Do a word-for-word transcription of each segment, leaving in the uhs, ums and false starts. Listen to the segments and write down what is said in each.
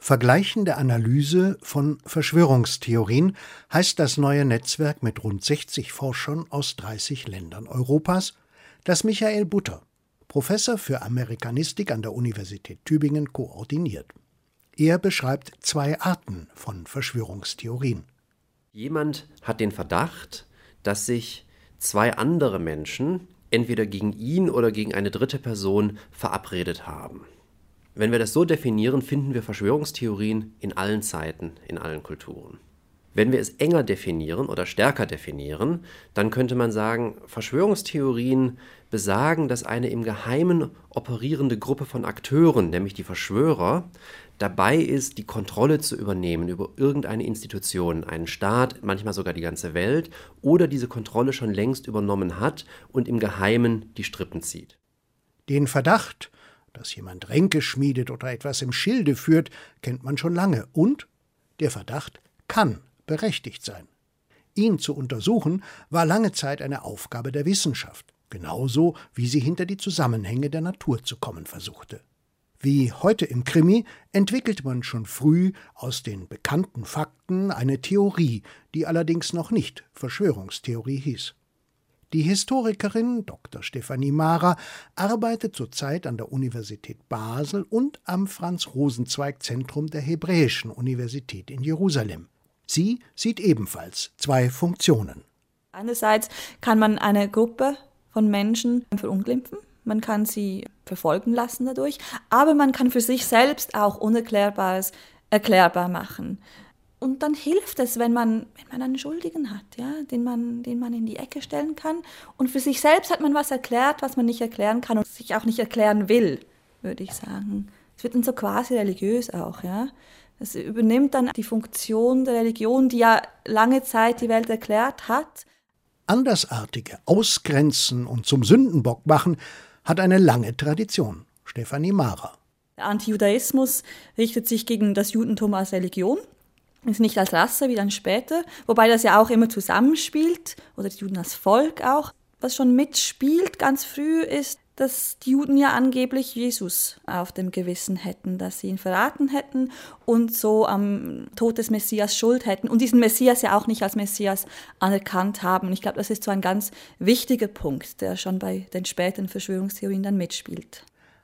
Vergleichende Analyse von Verschwörungstheorien heißt das neue Netzwerk mit rund sechzig Forschern aus dreißig Ländern Europas, das Michael Butter, Professor für Amerikanistik an der Universität Tübingen, koordiniert. Er beschreibt zwei Arten von Verschwörungstheorien. Jemand hat den Verdacht, dass sich zwei andere Menschen entweder gegen ihn oder gegen eine dritte Person verabredet haben. Wenn wir das so definieren, finden wir Verschwörungstheorien in allen Zeiten, in allen Kulturen. Wenn wir es enger definieren oder stärker definieren, dann könnte man sagen, Verschwörungstheorien besagen, dass eine im Geheimen operierende Gruppe von Akteuren, nämlich die Verschwörer, dabei ist, die Kontrolle zu übernehmen über irgendeine Institution, einen Staat, manchmal sogar die ganze Welt, oder diese Kontrolle schon längst übernommen hat und im Geheimen die Strippen zieht. Den Verdacht, dass jemand Ränke schmiedet oder etwas im Schilde führt, kennt man schon lange. Und der Verdacht kann berechtigt sein. Ihn zu untersuchen, war lange Zeit eine Aufgabe der Wissenschaft, genauso wie sie hinter die Zusammenhänge der Natur zu kommen versuchte. Wie heute im Krimi entwickelte man schon früh aus den bekannten Fakten eine Theorie, die allerdings noch nicht Verschwörungstheorie hieß. Die Historikerin Doktor Stefanie Mahrer arbeitet zurzeit an der Universität Basel und am Franz-Rosenzweig-Zentrum der Hebräischen Universität in Jerusalem. Sie sieht ebenfalls zwei Funktionen. Einerseits kann man eine Gruppe von Menschen verunglimpfen, man kann sie verfolgen lassen dadurch, aber man kann für sich selbst auch Unerklärbares erklärbar machen. Und dann hilft es, wenn man, wenn man einen Schuldigen hat, ja, den man, den man in die Ecke stellen kann. Und für sich selbst hat man was erklärt, was man nicht erklären kann und sich auch nicht erklären will, würde ich sagen. Es wird dann so quasi religiös auch, ja. Es übernimmt dann die Funktion der Religion, die ja lange Zeit die Welt erklärt hat. Andersartige ausgrenzen und zum Sündenbock machen hat eine lange Tradition. Stefanie Mahrer. Der Antijudaismus richtet sich gegen das Judentum als Religion. Ist nicht als Rasse wie dann später, wobei das ja auch immer zusammenspielt, oder die Juden als Volk auch. Was schon mitspielt ganz früh ist, dass die Juden ja angeblich Jesus auf dem Gewissen hätten, dass sie ihn verraten hätten und so am Tod des Messias Schuld hätten und diesen Messias ja auch nicht als Messias anerkannt haben. Und ich glaube, das ist so ein ganz wichtiger Punkt, der schon bei den späteren Verschwörungstheorien dann mitspielt.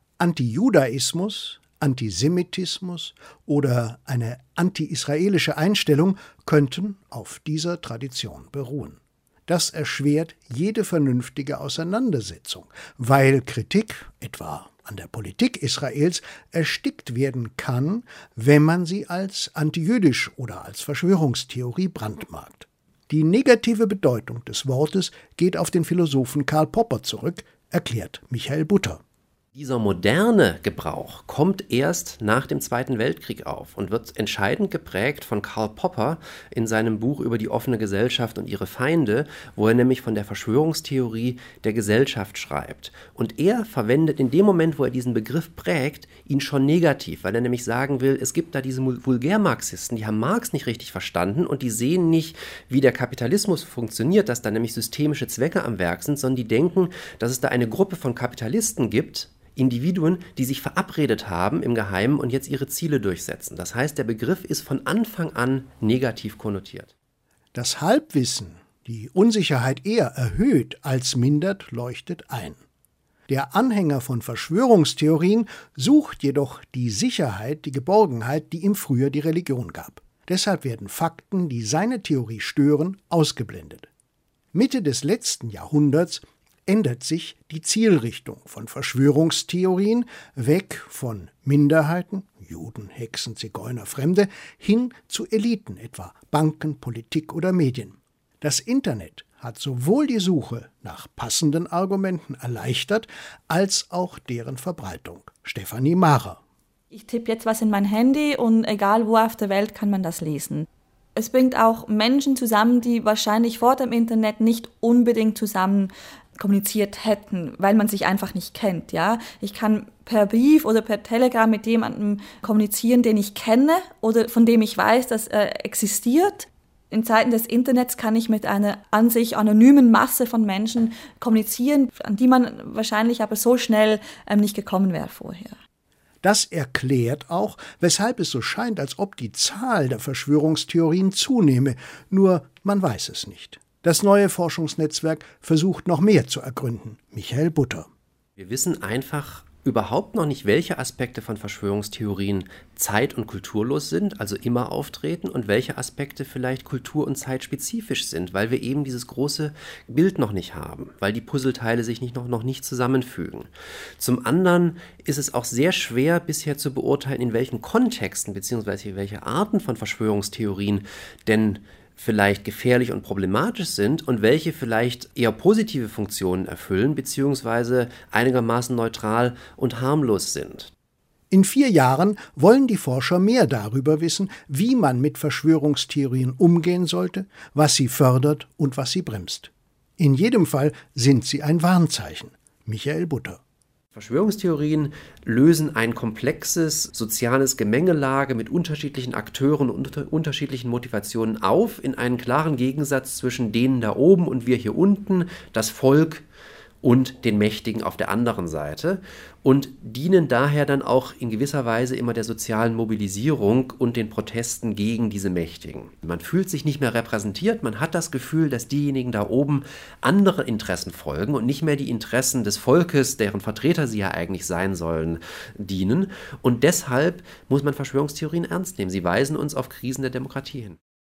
Antijudaismus, Antisemitismus oder eine anti-israelische Einstellung könnten auf dieser Tradition beruhen. Das erschwert jede vernünftige Auseinandersetzung, weil Kritik, etwa an der Politik Israels, erstickt werden kann, wenn man sie als antijüdisch oder als Verschwörungstheorie brandmarkt. Die negative Bedeutung des Wortes geht auf den Philosophen Karl Popper zurück, erklärt Michael Butter. Dieser moderne Gebrauch kommt erst nach dem Zweiten Weltkrieg auf und wird entscheidend geprägt von Karl Popper in seinem Buch über die offene Gesellschaft und ihre Feinde, wo er nämlich von der Verschwörungstheorie der Gesellschaft schreibt. Und er verwendet in dem Moment, wo er diesen Begriff prägt, ihn schon negativ, weil er nämlich sagen will, es gibt da diese Vulgärmarxisten, die haben Marx nicht richtig verstanden und die sehen nicht, wie der Kapitalismus funktioniert, dass da nämlich systemische Zwecke am Werk sind, sondern die denken, dass es da eine Gruppe von Kapitalisten gibt, Individuen, die sich verabredet haben im Geheimen und jetzt ihre Ziele durchsetzen. Das heißt, der Begriff ist von Anfang an negativ konnotiert. Das Halbwissen die Unsicherheit eher erhöht als mindert, leuchtet ein. Der Anhänger von Verschwörungstheorien sucht jedoch die Sicherheit, die Geborgenheit, die ihm früher die Religion gab. Deshalb werden Fakten, die seine Theorie stören, ausgeblendet. Mitte des letzten Jahrhunderts ändert sich die Zielrichtung von Verschwörungstheorien weg von Minderheiten, Juden, Hexen, Zigeuner, Fremde, hin zu Eliten, etwa Banken, Politik oder Medien. Das Internet hat sowohl die Suche nach passenden Argumenten erleichtert, als auch deren Verbreitung. Stefanie Mahrer. Ich tippe jetzt was in mein Handy und egal wo auf der Welt kann man das lesen. Es bringt auch Menschen zusammen, die wahrscheinlich vor dem Internet nicht unbedingt zusammen kommuniziert hätten, weil man sich einfach nicht kennt. Ja? Ich kann per Brief oder per Telegram mit jemandem kommunizieren, den ich kenne oder von dem ich weiß, dass er existiert. In Zeiten des Internets kann ich mit einer an sich anonymen Masse von Menschen kommunizieren, an die man wahrscheinlich aber so schnell ähm, nicht gekommen wäre vorher. Das erklärt auch, weshalb es so scheint, als ob die Zahl der Verschwörungstheorien zunehme, nur man weiß es nicht. Das neue Forschungsnetzwerk versucht noch mehr zu ergründen. Michael Butter. Wir wissen einfach überhaupt noch nicht, welche Aspekte von Verschwörungstheorien zeit- und kulturlos sind, also immer auftreten, und welche Aspekte vielleicht kultur- und zeitspezifisch sind, weil wir eben dieses große Bild noch nicht haben, weil die Puzzleteile sich nicht noch, noch nicht zusammenfügen. Zum anderen ist es auch sehr schwer bisher zu beurteilen, in welchen Kontexten bzw. welche Arten von Verschwörungstheorien denn vielleicht gefährlich und problematisch sind und welche vielleicht eher positive Funktionen erfüllen bzw. einigermaßen neutral und harmlos sind. In vier Jahren wollen die Forscher mehr darüber wissen, wie man mit Verschwörungstheorien umgehen sollte, was sie fördert und was sie bremst. In jedem Fall sind sie ein Warnzeichen. Michael Butter. Verschwörungstheorien lösen ein komplexes soziales Gemengelage mit unterschiedlichen Akteuren und unter unterschiedlichen Motivationen auf, in einen klaren Gegensatz zwischen denen da oben und wir hier unten, das Volk und den Mächtigen auf der anderen Seite, und dienen daher dann auch in gewisser Weise immer der sozialen Mobilisierung und den Protesten gegen diese Mächtigen. Man fühlt sich nicht mehr repräsentiert, man hat das Gefühl, dass diejenigen da oben andere Interessen folgen und nicht mehr die Interessen des Volkes, deren Vertreter sie ja eigentlich sein sollen, dienen. Und deshalb muss man Verschwörungstheorien ernst nehmen. Sie weisen uns auf Krisen der Demokratie hin.